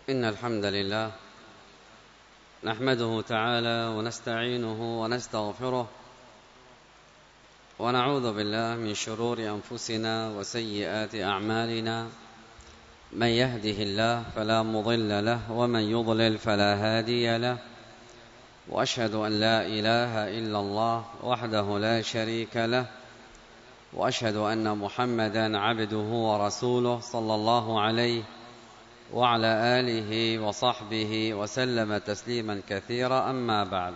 إن الحمد لله نحمده تعالى ونستعينه ونستغفره ونعوذ بالله من شرور أنفسنا وسيئات أعمالنا. من يهده الله فلا مضل له ومن يضلل فلا هادي له، وأشهد أن لا إله إلا الله وحده لا شريك له، وأشهد أن محمدا عبده ورسوله صلى الله عليه وعلى آله وصحبه وسلم تسليما كثيرا. أما بعد،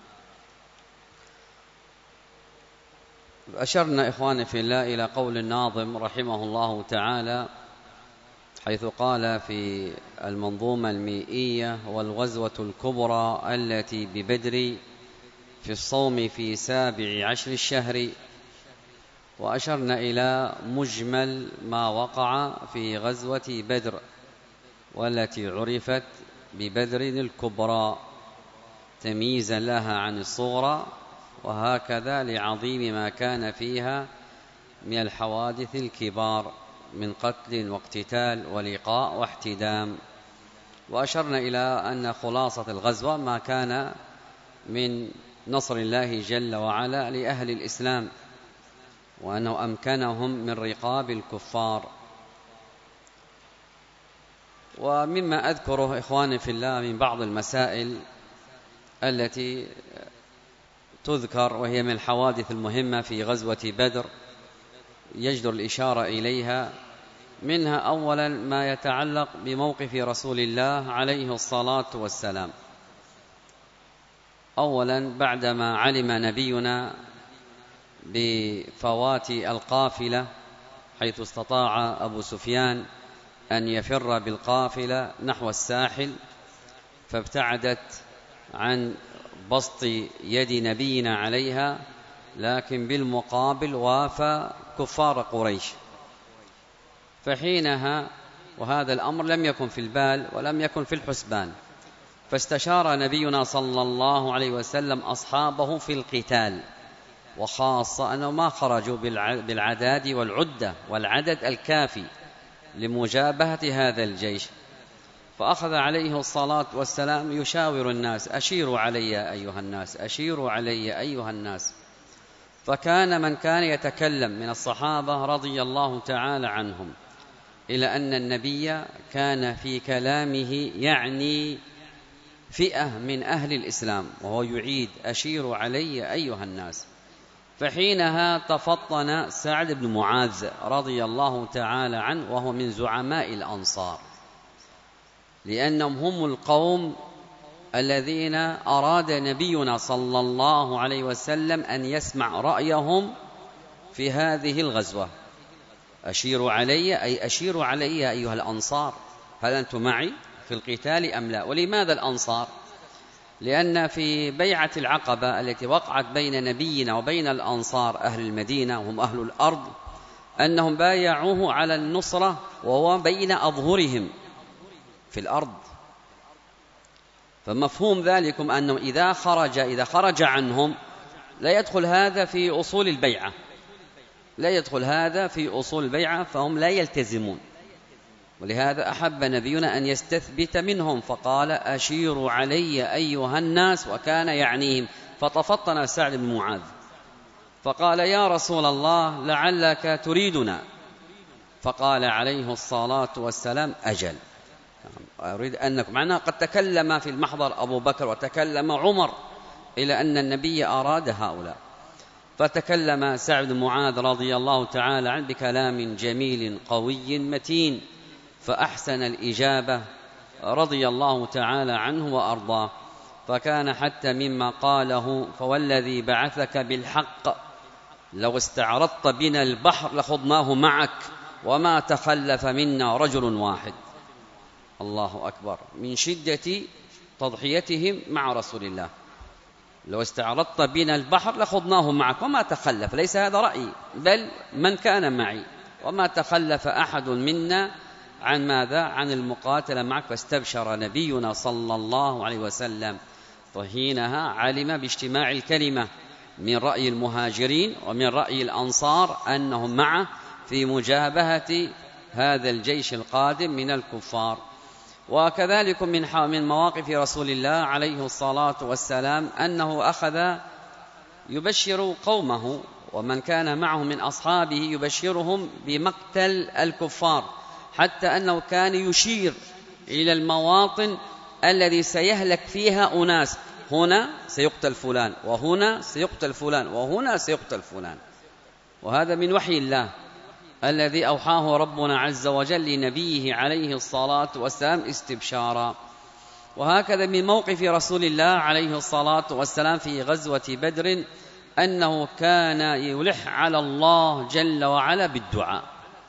أشرنا إخواني في الله إلى قول الناظم رحمه الله تعالى، حيث قال في المنظومة المئية: والغزوة الكبرى التي ببدر في الصوم في 17 الشهر. وأشرنا إلى مجمل ما وقع في غزوة بدر، والتي عرفت ببدر الكبرى تمييزا لها عن الصغرى، وهكذا لعظيم ما كان فيها من الحوادث الكبار من قتل واقتتال ولقاء واحتدام. وأشرنا إلى أن خلاصة الغزوة ما كان من نصر الله جل وعلا لأهل الإسلام، وأنه أمكنهم من رقاب الكفار. ومما أذكره إخواني في الله من بعض المسائل التي تذكر وهي من الحوادث المهمة في غزوة بدر يجدر الإشارة إليها، منها أولا ما يتعلق بموقف رسول الله عليه الصلاة والسلام. أولا، بعدما علم نبينا بفوات القافلة، حيث استطاع أبو سفيان أن يفر بالقافلة نحو الساحل، فابتعدت عن بسط يد نبينا عليها، لكن بالمقابل وافى كفار قريش. فحينها، وهذا الأمر لم يكن في البال ولم يكن في الحسبان، فاستشار نبينا صلى الله عليه وسلم أصحابه في القتال، وخاصة أنه ما خرجوا بالعداد والعدة والعدد الكافي لمجابهة هذا الجيش. فأخذ عليه الصلاة والسلام يشاور الناس: أشيروا علي أيها الناس، أشيروا علي أيها الناس. فكان من كان يتكلم من الصحابة رضي الله تعالى عنهم إلى أن النبي كان في كلامه يعني فئة من أهل الإسلام، وهو يعيد: أشيروا علي أيها الناس. فحينها تفطن سعد بن معاذ رضي الله تعالى عنه، وهو من زعماء الأنصار، لأنهم هم القوم الذين أراد نبينا صلى الله عليه وسلم أن يسمع رأيهم في هذه الغزوة. أشيروا علي أي أشيروا علي أيها الأنصار، هل أنتم معي في القتال أم لا؟ ولماذا الأنصار؟ لأن في بيعة العقبة التي وقعت بين نبينا وبين الأنصار أهل المدينة وهم أهل الأرض، أنهم بايعوه على النصرة وهو بين أظهرهم في الأرض. فمفهوم ذلكم أنه إذا خرج عنهم لا يدخل هذا في أصول البيعة، لا يدخل هذا في أصول البيعة، فهم لا يلتزمون. ولهذا أحب نبينا أن يستثبت منهم، فقال: أشيروا علي أيها الناس، وكان يعنيهم. فتفطن سعد بن معاذ فقال: يا رسول الله، لعلك تريدنا. فقال عليه الصلاة والسلام: أجل، أريد أنكم. معناه قد تكلم في المحضر أبو بكر وتكلم عمر إلى أن النبي أراد هؤلاء، فتكلم سعد بن معاذ رضي الله تعالى عنه بكلام جميل قوي متين، فأحسن الإجابة رضي الله تعالى عنه وأرضاه. فكان حتى مما قاله: فوالذي بعثك بالحق لو استعرضت بنا البحر لخضناه معك وما تخلف منا رجل واحد. الله أكبر، من شدة تضحيتهم مع رسول الله: لو استعرضت بنا البحر لخضناه معك وما تخلف. ليس هذا رأيي، بل من كان معي، وما تخلف أحد منا عن ماذا؟ عن المقاتلة معك. فاستبشر نبينا صلى الله عليه وسلم. فحينها علم باجتماع الكلمة من رأي المهاجرين ومن رأي الأنصار أنهم معه في مجابهة هذا الجيش القادم من الكفار. وكذلك من مواقف رسول الله عليه الصلاة والسلام أنه أخذ يبشر قومه ومن كان معه من أصحابه، يبشرهم بمقتل الكفار، حتى أنه كان يشير إلى المواطن الذي سيهلك فيها أناس، هنا سيقتل فلان، وهنا سيقتل فلان، وهنا سيقتل فلان. وهذا من وحي الله الذي أوحاه ربنا عز وجل لنبيه عليه الصلاة والسلام استبشارا. وهكذا من موقف رسول الله عليه الصلاة والسلام في غزوة بدر أنه كان يلح على الله جل وعلا بالدعاء،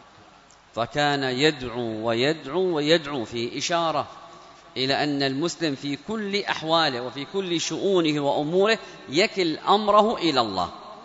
فكان يدعو ويدعو ويدعو، في إشارة إلى أن المسلم في كل أحواله وفي كل شؤونه وأموره يكل أمره إلى الله.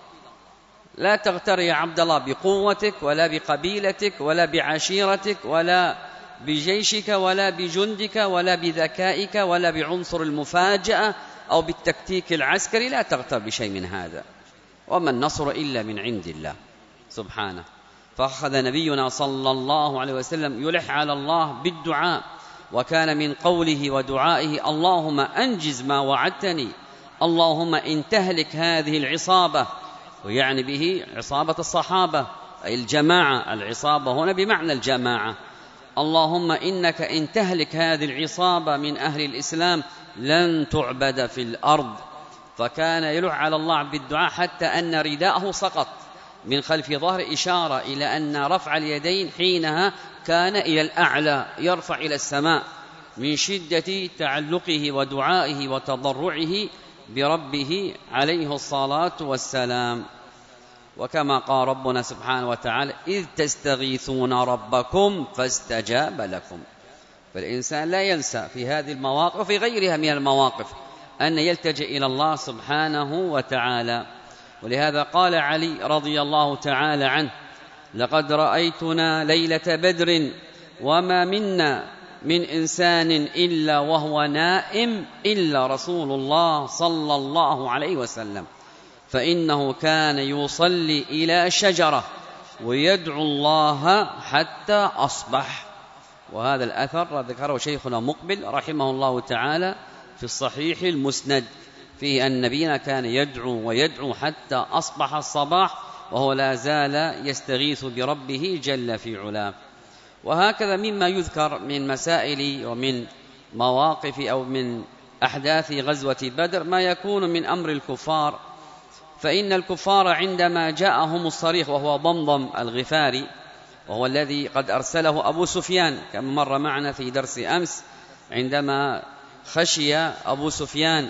لا تغتر يا عبد الله بقوتك ولا بقبيلتك ولا بعشيرتك ولا بجيشك ولا بجندك ولا بذكائك ولا بعنصر المفاجأة أو بالتكتيك العسكري، لا تغتر بشيء من هذا، وما النصر إلا من عند الله سبحانه. فأخذ نبينا صلى الله عليه وسلم يلح على الله بالدعاء، وكان من قوله ودعائه: اللهم أنجز ما وعدتني، اللهم إن تهلك هذه العصابة، ويعني به عصابة الصحابة أي الجماعة، العصابة هنا بمعنى الجماعة، اللهم إنك إن تهلك هذه العصابة من أهل الإسلام لن تعبد في الأرض. فكان يلح على الله بالدعاء حتى أن رداءه سقط من خلف ظهر، إشارة إلى أن رفع اليدين حينها كان إلى الأعلى، يرفع إلى السماء من شدة تعلقه ودعائه وتضرعه بربه عليه الصلاة والسلام. وكما قال ربنا سبحانه وتعالى: إذ تستغيثون ربكم فاستجاب لكم. فالإنسان لا ينسى في هذه المواقف وفي غيرها من المواقف أن يلتجئ إلى الله سبحانه وتعالى. ولهذا قال علي رضي الله تعالى عنه: لقد رأيتنا ليلة بدر وما منا من إنسان إلا وهو نائم إلا رسول الله صلى الله عليه وسلم، فإنه كان يصلي إلى شجرة ويدعو الله حتى أصبح. وهذا الأثر ذكره شيخنا مقبل رحمه الله تعالى في الصحيح المسند، فيه أن نبينا كان يدعو ويدعو حتى أصبح الصباح وهو لا زال يستغيث بربه جل في علاه. وهكذا مما يذكر من مسائل ومن مواقف أو من أحداث غزوة بدر ما يكون من أمر الكفار. فإن الكفار عندما جاءهم الصريخ، وهو ضمضم الغفاري، وهو الذي قد أرسله أبو سفيان كما مر معنا في درس أمس، عندما خشي أبو سفيان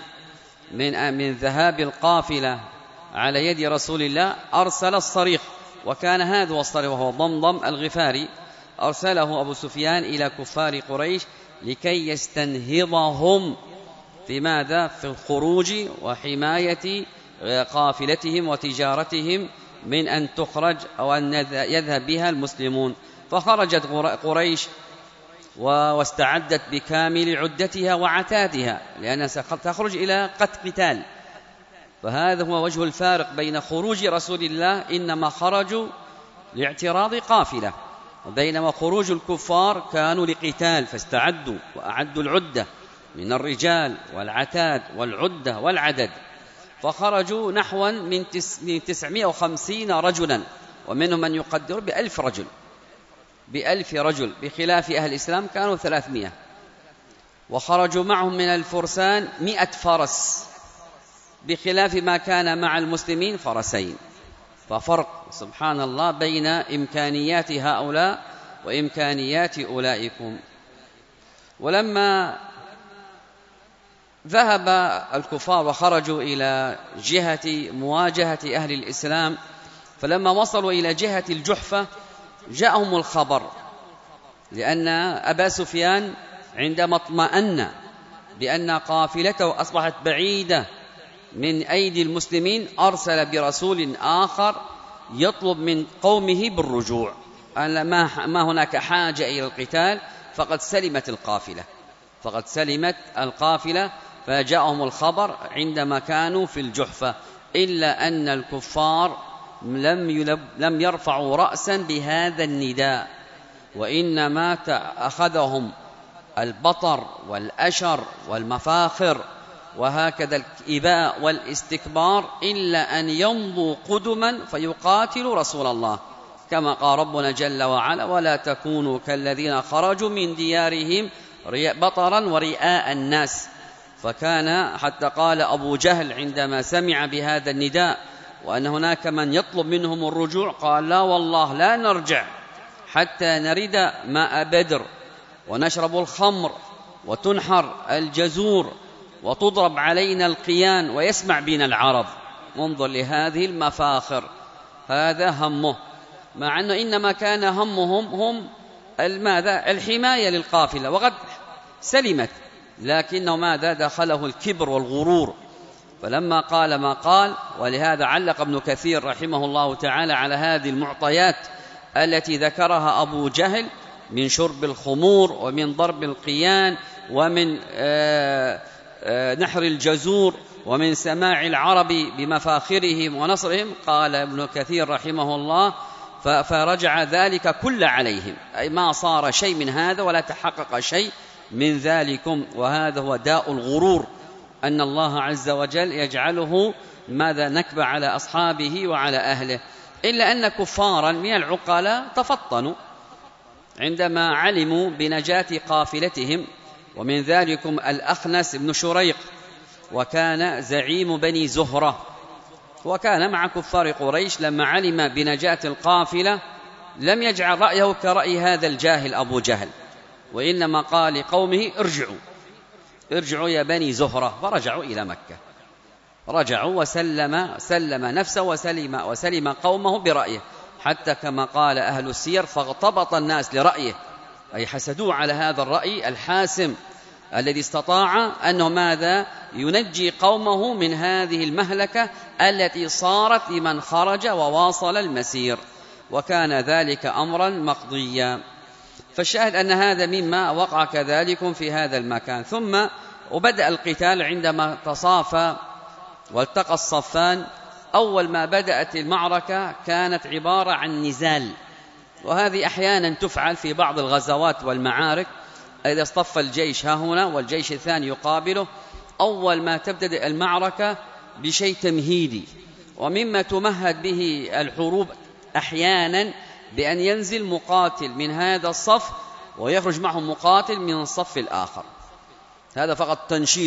من ذهاب القافلة على يد رسول الله أرسل الصريخ، وكان هذا هو الصريخ وهو ضمضم الغفاري، أرسله أبو سفيان إلى كفار قريش لكي يستنهضهم في ماذا؟ في الخروج وحماية قافلتهم وتجارتهم من أن تخرج أو أن يذهب بها المسلمون. فخرجت قريش واستعدت بكامل عدتها وعتادها، لأنها ستخرج إلى قتال. فهذا هو وجه الفارق بين خروج رسول الله، إنما خرجوا لاعتراض قافلة، وبينما خروج الكفار كانوا لقتال، فاستعدوا وأعدوا العدة من الرجال والعتاد والعدة والعدد. فخرجوا نحوا من 950 رجلا، ومنهم من يقدر ب1000 رجل، بخلاف أهل الإسلام كانوا 300. وخرجوا معهم من الفرسان 100 فرس، بخلاف ما كان مع المسلمين فرسين. ففرق سبحان الله بين إمكانيات هؤلاء وإمكانيات أولئكم. ولما ذهب الكفار وخرجوا إلى جهة مواجهة أهل الإسلام، فلما وصلوا إلى جهة الجحفة جاءهم الخبر، لأن أبا سفيان عندما اطمأن بأن قافلته أصبحت بعيدة من أيدي المسلمين أرسل برسول آخر يطلب من قومه بالرجوع، أن ما هناك حاجة إلى القتال، فقد سلمت القافلة. فجاءهم الخبر عندما كانوا في الجحفة، إلا أن الكفار لم يرفعوا رأسا بهذا النداء، وإنما أخذهم البطر والأشر والمفاخر وهكذا الإباء والاستكبار، إلا أن يمضوا قدما فيقاتلوا رسول الله، كما قال ربنا جل وعلا: ولا تكونوا كالذين خرجوا من ديارهم بطرا ورئاء الناس. فكان حتى قال أبو جهل عندما سمع بهذا النداء وأن هناك من يطلب منهم الرجوع، قال: لا والله لا نرجع حتى نرد ماء بدر ونشرب الخمر وتنحر الجزور وتضرب علينا القيان ويسمع بنا العرب. انظر لهذه المفاخر، هذا همه، مع أنه إنما كان همهم هم ماذا؟ الحماية للقافلة، وقد سلمت، لكنه ماذا؟ دخله الكبر والغرور. فلما قال ما قال، ولهذا علق ابن كثير رحمه الله تعالى على هذه المعطيات التي ذكرها أبو جهل من شرب الخمور ومن ضرب القيان ومن نحر الجزور ومن سماع العرب بمفاخرهم ونصرهم. قال ابن كثير رحمه الله: فرجع ذلك كل عليهم، أي ما صار شيء من هذا ولا تحقق شيء من ذلكم. وهذا هو داء الغرور، أن الله عز وجل يجعله ماذا؟ نكبة على أصحابه وعلى أهله. إلا أن كفارا من العقلاء تفطنوا عندما علموا بنجاة قافلتهم، ومن ذلكم الأخنس بن شريق، وكان زعيم بني زهرة، وكان مع كفار قريش. لما علم بنجاة القافلة لم يجعل رأيه كرأي هذا الجاهل أبو جهل، وإنما قال لقومه: ارجعوا يا بني زهرة. فرجعوا إلى مكة، رجعوا وسلم نفسه وسلم قومه برأيه، حتى كما قال أهل السير: فاغتبط الناس لرأيه، أي حسدوه على هذا الرأي الحاسم الذي استطاع أنه ماذا؟ ينجي قومه من هذه المهلكة التي صارت لمن خرج وواصل المسير، وكان ذلك أمرا مقضيا. فالشاهد أن هذا مما وقع كذلك في هذا المكان. ثم وبدأ القتال عندما تصافى والتقى الصفان. أول ما بدأت المعركة كانت عبارة عن نزال، وهذه أحيانا تفعل في بعض الغزوات والمعارك، إذا اصطف الجيش ها هنا والجيش الثاني يقابله، أول ما تبدأ المعركة بشيء تمهيدي. ومما تمهد به الحروب أحيانا بأن ينزل مقاتل من هذا الصف ويخرج معه مقاتل من الصف الآخر، هذا فقط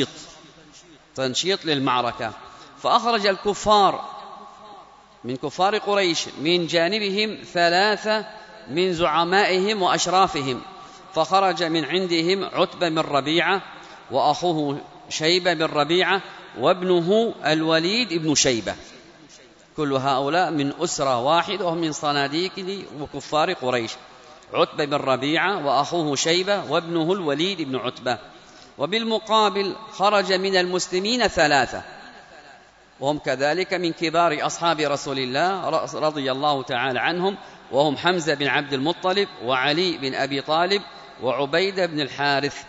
تنشيط للمعركة. فأخرج الكفار من كفار قريش من جانبهم 3 من زعمائهم وأشرافهم، فخرج من عندهم عتبة بن ربيعة وأخوه شيبة بن ربيعة وابنه الوليد بن شيبة، كل هؤلاء من أسرة واحدة وهم من صناديق وكفار قريش، عتبة بن ربيعة وأخوه شيبة وابنه الوليد بن عتبة. وبالمقابل خرج من المسلمين 3 وهم كذلك من كبار أصحاب رسول الله رضي الله تعالى عنهم، وهم حمزة بن عبد المطلب وعلي بن أبي طالب وعبيدة بن الحارث.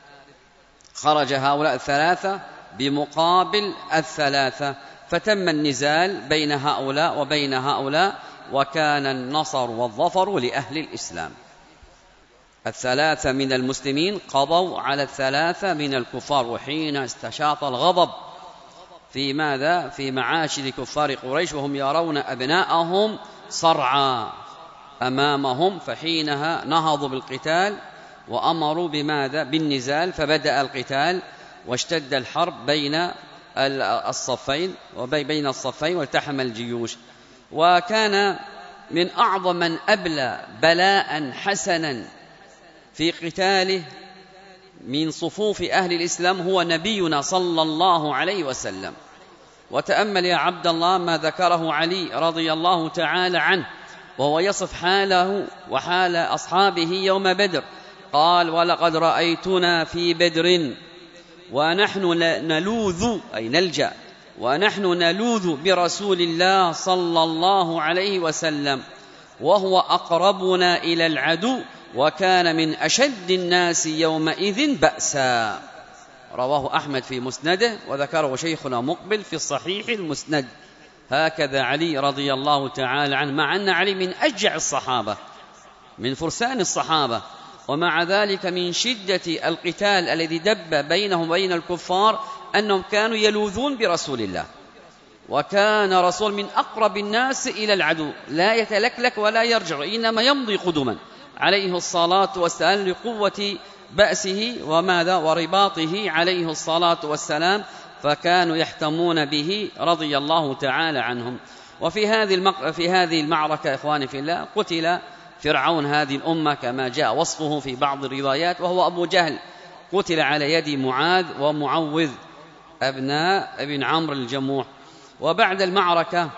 خرج هؤلاء 3 بمقابل 3، فتم النزال بين هؤلاء وبين هؤلاء، وكان النصر والظفر لأهل الإسلام. 3 من المسلمين قضوا على 3 من الكفار، وحين استشاط الغضب في ماذا؟ في معاشر كفار قريش، وهم يرون أبناءهم صرعى أمامهم، فحينها نهضوا بالقتال وأمروا بماذا؟ بالنزال. فبدأ القتال واشتد الحرب بين الصفين والتحم الجيوش. وكان من أعظم من أبلى بلاء حسنا في قتاله من صفوف أهل الإسلام هو نبينا صلى الله عليه وسلم. وتأمل يا عبد الله ما ذكره علي رضي الله تعالى عنه وهو يصف حاله وحال أصحابه يوم بدر، قال: ولقد رأيتنا في بدر ونحن نلوذ، أي نلجأ، ونحن نلوذ برسول الله صلى الله عليه وسلم وهو أقربنا إلى العدو، وكان من أشد الناس يومئذ بأسا. رواه أحمد في مسنده، وذكره شيخنا مقبل في الصحيح المسند. هكذا علي رضي الله تعالى عنه، مع أن علي من أشجع الصحابة، من فرسان الصحابة، ومع ذلك من شدة القتال الذي دب بينهم وبين الكفار أنهم كانوا يلوذون برسول الله، وكان رسول من أقرب الناس إلى العدو، لا يتلكلك ولا يرجع، إنما يمضي قدما عليه الصلاة والسلام لقوة بأسه وماذا ورباطه عليه الصلاة والسلام، فكانوا يحتمون به رضي الله تعالى عنهم. وفي هذه المعركة إخواني في الله قتل فرعون هذه الأمة كما جاء وصفه في بعض الروايات، وهو أبو جهل، قتل على يد معاذ ومعوذ أبناء ابن عمرو الجموح. وبعد المعركة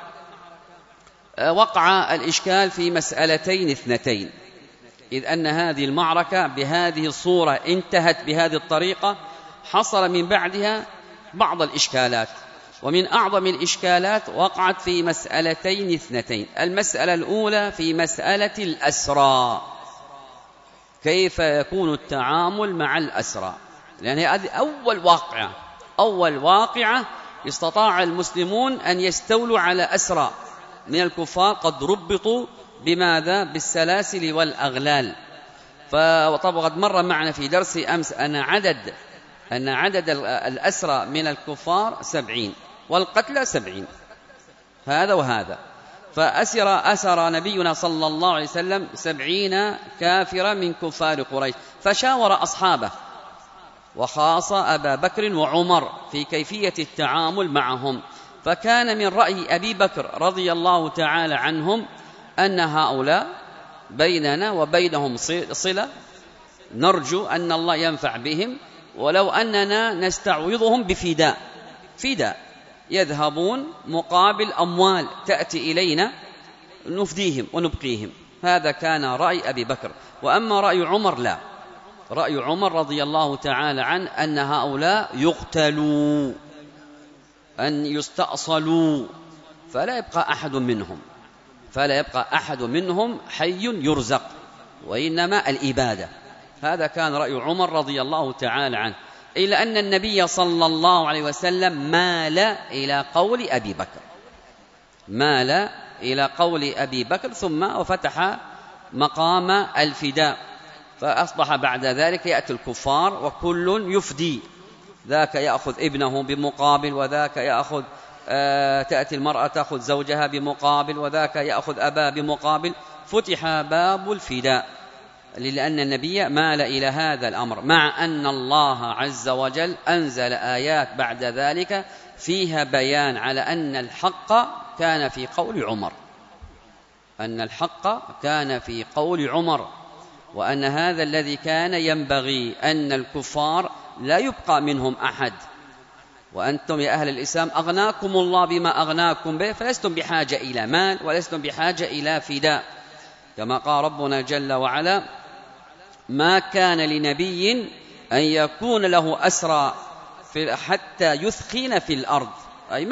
وقع الإشكال في مسألتين اثنتين، إذ أن هذه المعركة بهذه الصورة انتهت بهذه الطريقة، حصل من بعدها بعض الإشكالات، ومن أعظم الإشكالات وقعت في مسألتين اثنتين. المسألة الأولى في مسألة الأسرى، كيف يكون التعامل مع الأسرى، لأن هذه أول واقعة استطاع المسلمون أن يستولوا على أسرى من الكفار قد ربطوا بماذا؟ بالسلاسل والأغلال. فطبعا قد مر معنا في درس أمس أن عدد الأسرى من الكفار 70 والقتلى 70، هذا وهذا. فأسر نبينا صلى الله عليه وسلم 70 كافرا من كفار قريش، فشاور أصحابه وخاص أبا بكر وعمر في كيفية التعامل معهم. فكان من رأي أبي بكر رضي الله تعالى عنهم أن هؤلاء بيننا وبينهم صلة، نرجو أن الله ينفع بهم، ولو أننا نستعوضهم بفداء يذهبون مقابل أموال تأتي إلينا نفديهم ونبقيهم. هذا كان رأي أبي بكر. وأما رأي عمر لا، رأي عمر رضي الله تعالى عنه أن هؤلاء يقتلوا، أن يستأصلوا، فلا يبقى أحد منهم حي يرزق، وإنما الإبادة. هذا كان رأي عمر رضي الله تعالى عنه، إلا أن النبي صلى الله عليه وسلم مال إلى قول أبي بكر ثم وفتح مقام الفداء، فأصبح بعد ذلك يأتي الكفار وكل يفدي، ذاك يأخذ ابنه بمقابل، وذاك يأخذ تأتي المرأة تأخذ زوجها بمقابل، وذاك يأخذ أباه بمقابل، فتح باب الفداء، لأن النبي مال إلى هذا الأمر، مع أن الله عز وجل أنزل آيات بعد ذلك فيها بيان على أن الحق كان في قول عمر، وأن هذا الذي كان ينبغي أن الكفار لا يبقى منهم أحد، وأنتم يا أهل الإسلام أغناكم الله بما أغناكم به، فلستم بحاجة إلى مال ولستم بحاجة إلى فداء، كما قال ربنا جل وعلا: ما كان لنبي أن يكون له أسرى حتى يثخن في الأرض، أي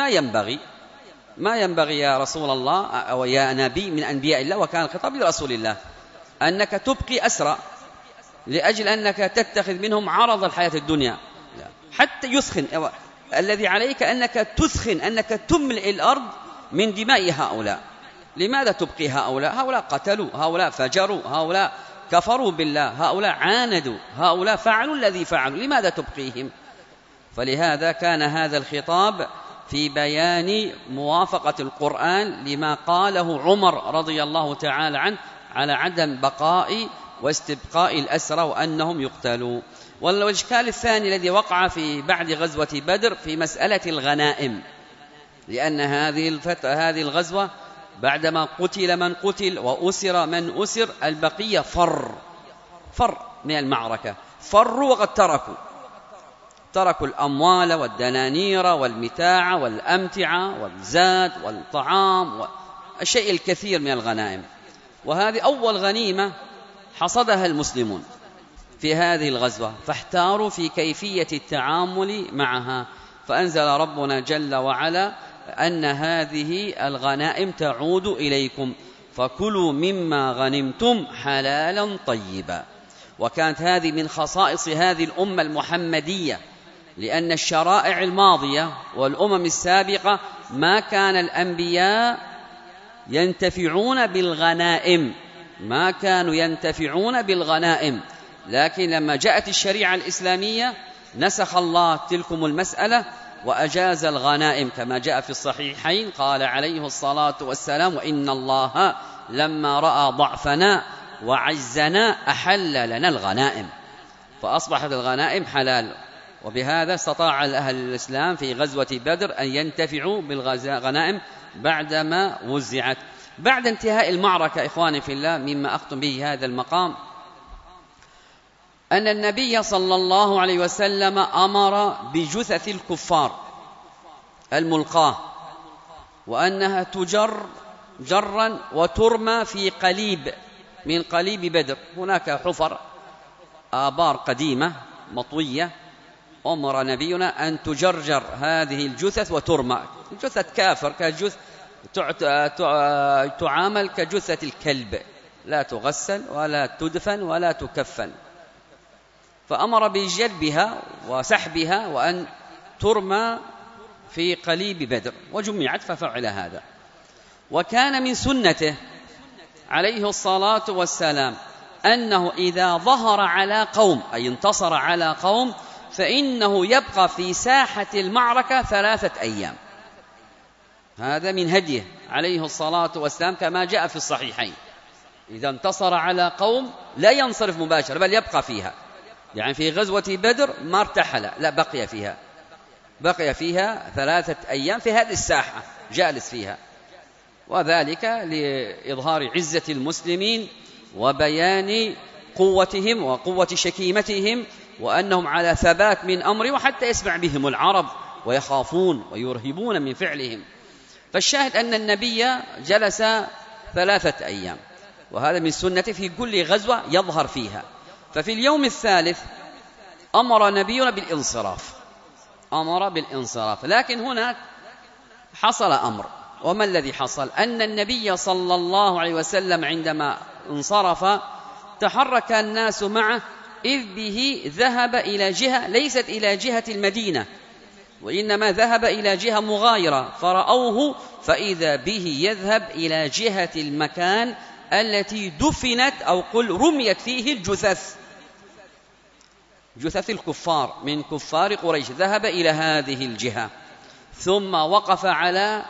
ما ينبغي يا رسول الله أو يا نبي من أنبياء الله، وكان الخطاب لرسول الله، أنك تبقي أسرى لأجل أنك تتخذ منهم عرض الحياة الدنيا حتى يثخن. الذي عليك أنك تثخن، أنك تملئ الأرض من دماء هؤلاء. لماذا تبقي هؤلاء؟ هؤلاء قتلوا، هؤلاء فجروا، هؤلاء كفروا بالله، هؤلاء عاندوا، هؤلاء فعلوا الذي فعلوا، لماذا تبقيهم؟ فلهذا كان هذا الخطاب في بيان موافقة القرآن لما قاله عمر رضي الله تعالى عنه على عدم بقاء واستبقاء الأسرى وأنهم يقتلوا. والإشكال الثاني الذي وقع في بعد غزوة بدر في مسألة الغنائم، لأن هذه الغزوة بعدما قتل من قتل وأسر من أسر، البقية فر من المعركة، فروا وقد تركوا الأموال والدنانير والمتاع والأمتعة والزاد والطعام والشيء الكثير من الغنائم. وهذه أول غنيمة حصدها المسلمون في هذه الغزوة، فاحتاروا في كيفية التعامل معها، فأنزل ربنا جل وعلا أن هذه الغنائم تعود إليكم فكلوا مما غنمتم حلالا طيبا. وكانت هذه من خصائص هذه الأمة المحمدية، لأن الشرائع الماضية والأمم السابقة ما كان الأنبياء ينتفعون بالغنائم، لكن لما جاءت الشريعة الإسلامية نسخ الله تلكم المسألة وأجاز الغنائم كما جاء في الصحيحين. قال عليه الصلاة والسلام: وإن الله لما رأى ضعفنا وعزنا أحل لنا الغنائم، فأصبحت الغنائم حلال. وبهذا استطاع أهل الإسلام في غزوة بدر أن ينتفعوا بالغنائم بعدما وزعت. بعد انتهاء المعركة إخواني في الله، مما أختم به هذا المقام، أن النبي صلى الله عليه وسلم أمر بجثث الكفار الملقاة، وأنها تجر جرا وترمى في قليب من قليب بدر. هناك حفر آبار قديمة مطوية، أمر نبينا أن تجرجر هذه الجثث وترمى. جثة كافر تعامل كجثة الكلب، لا تغسل ولا تدفن ولا تكفن. فأمر بجلبها وسحبها وأن ترمى في قليب بدر، وجمعت ففعل هذا. وكان من سنته عليه الصلاة والسلام أنه إذا ظهر على قوم، أي انتصر على قوم، فإنه يبقى في ساحة المعركة 3 أيام. هذا من هديه عليه الصلاة والسلام كما جاء في الصحيحين. إذا انتصر على قوم لا ينصرف مباشرة، بل يبقى فيها. يعني في غزوة بدر ما ارتحل، لا، بقي فيها 3 أيام في هذه الساحة جالس فيها، وذلك لإظهار عزة المسلمين وبيان قوتهم وقوة شكيمتهم، وأنهم على ثبات من أمره، وحتى يسمع بهم العرب ويخافون ويرهبون من فعلهم. فالشاهد أن النبي جلس 3 أيام، وهذا من سنته في كل غزوة يظهر فيها. ففي اليوم الثالث أمر نبينا بالانصراف، لكن هنا حصل أمر. وما الذي حصل؟ أن النبي صلى الله عليه وسلم عندما انصرف تحرك الناس معه، إذ به ذهب إلى جهة ليست إلى جهة المدينة، وإنما ذهب إلى جهة مغايرة، فرأوه فإذا به يذهب إلى جهة المكان التي دفنت أو قل رميت فيه جثث الكفار من كفار قريش، ذهب إلى هذه الجهة، ثم وقف على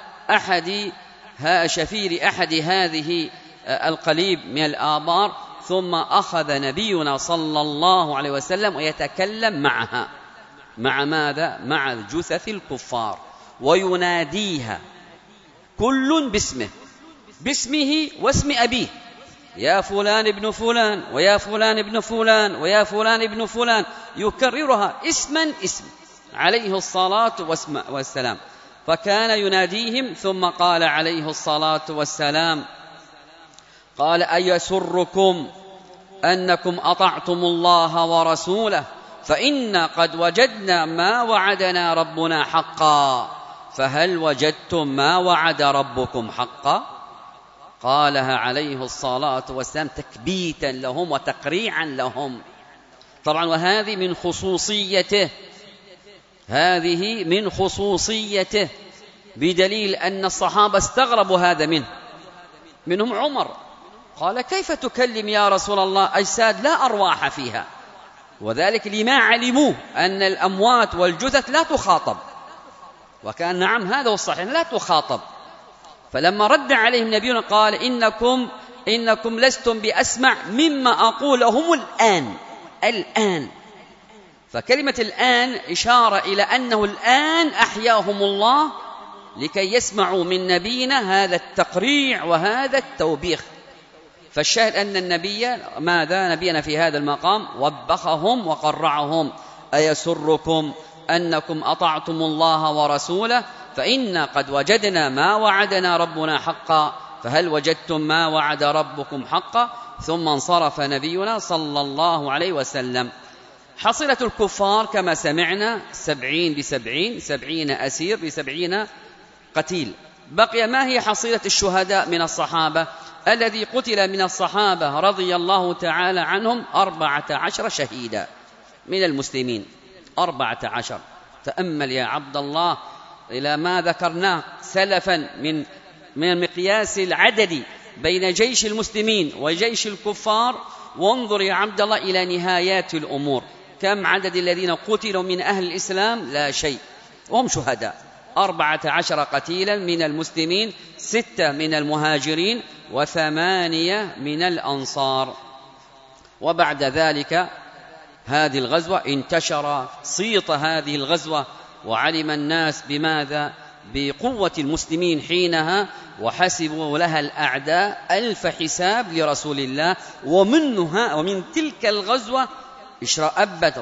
شفير أحد هذه القليب من الآبار، ثم أخذ نبينا صلى الله عليه وسلم ويتكلم معها. مع ماذا؟ مع جثث الكفار، ويناديها كل باسمه واسم أبيه: يا فلان ابن فلان، ويا فلان ابن فلان، ويا فلان ابن فلان، يكررها اسما عليه الصلاة والسلام. فكان يناديهم، ثم قال عليه الصلاة والسلام: قال: أيسركم أنكم أطعتم الله ورسوله، فإنا قد وجدنا ما وعدنا ربنا حقا، فهل وجدتم ما وعد ربكم حقا؟ قالها عليه الصلاة والسلام تكبيتا لهم وتقريعا لهم. طبعا وهذه من خصوصيته، بدليل أن الصحابة استغربوا هذا منهم عمر، قال: كيف تكلم يا رسول الله أجساد لا أرواح فيها؟ وذلك لما علموا أن الأموات والجثث لا تخاطب، وكان نعم هذا هو الصحيح، لا تخاطب. فلما رد عليهم نبينا قال: إنكم لستم بأسمع مما أقولهم الآن. فكلمة الآن إشارة إلى أنه الآن أحياهم الله لكي يسمعوا من نبينا هذا التقريع وهذا التوبيخ. فالشاهد أن نبينا في هذا المقام وبخهم وقرعهم: أيسركم أنكم أطعتم الله ورسوله، فإنا قد وجدنا ما وعدنا ربنا حقا، فهل وجدتم ما وعد ربكم حقا؟ ثم انصرف نبينا صلى الله عليه وسلم. حصلة الكفار كما سمعنا 70 أسير ب70 قتيل. بقي ما هي حصيلة الشهداء من الصحابة؟ الذي قتل من الصحابة رضي الله تعالى عنهم 14 شهيدا من المسلمين، 14. تأمل يا عبد الله إلى ما ذكرناه سلفا من مقياس العدد بين جيش المسلمين وجيش الكفار، وانظر يا عبد الله إلى نهايات الأمور، كم عدد الذين قتلوا من أهل الإسلام؟ لا شيء، وهم شهداء، 14 قتيلا من المسلمين، 6 من المهاجرين، و8 من الأنصار. وبعد ذلك هذه الغزوة انتشر صيت هذه الغزوة، وعلم الناس بماذا؟ بقوة المسلمين حينها، وحسبوا لها الأعداء 1000 حساب لرسول الله. ومن تلك الغزوة اشرأبت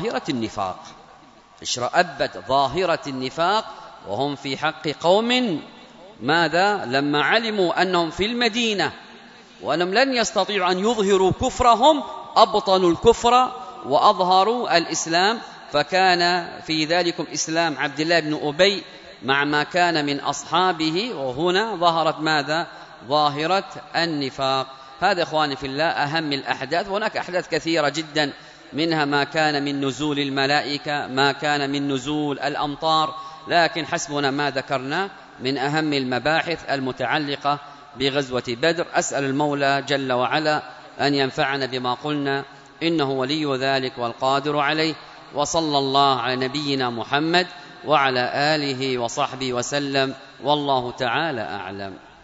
ظاهرة النفاق، وهم في حق قوم ماذا؟ لما علموا أنهم في المدينة وأنهم لن يستطيعوا أن يظهروا كفرهم، أبطنوا الكفر وأظهروا الإسلام. فكان في ذلكم إسلام عبد الله بن أبي مع ما كان من أصحابه، وهنا ظهرت ماذا؟ ظاهرة النفاق. هذا إخواني في الله أهم الأحداث، وهناك أحداث كثيرة جدا، منها ما كان من نزول الملائكة، ما كان من نزول الأمطار، لكن حسبنا ما ذكرنا من أهم المباحث المتعلقة بغزوة بدر. أسأل المولى جل وعلا أن ينفعنا بما قلنا، إنه ولي ذلك والقادر عليه. وصلى الله على نبينا محمد وعلى آله وصحبه وسلم، والله تعالى أعلم.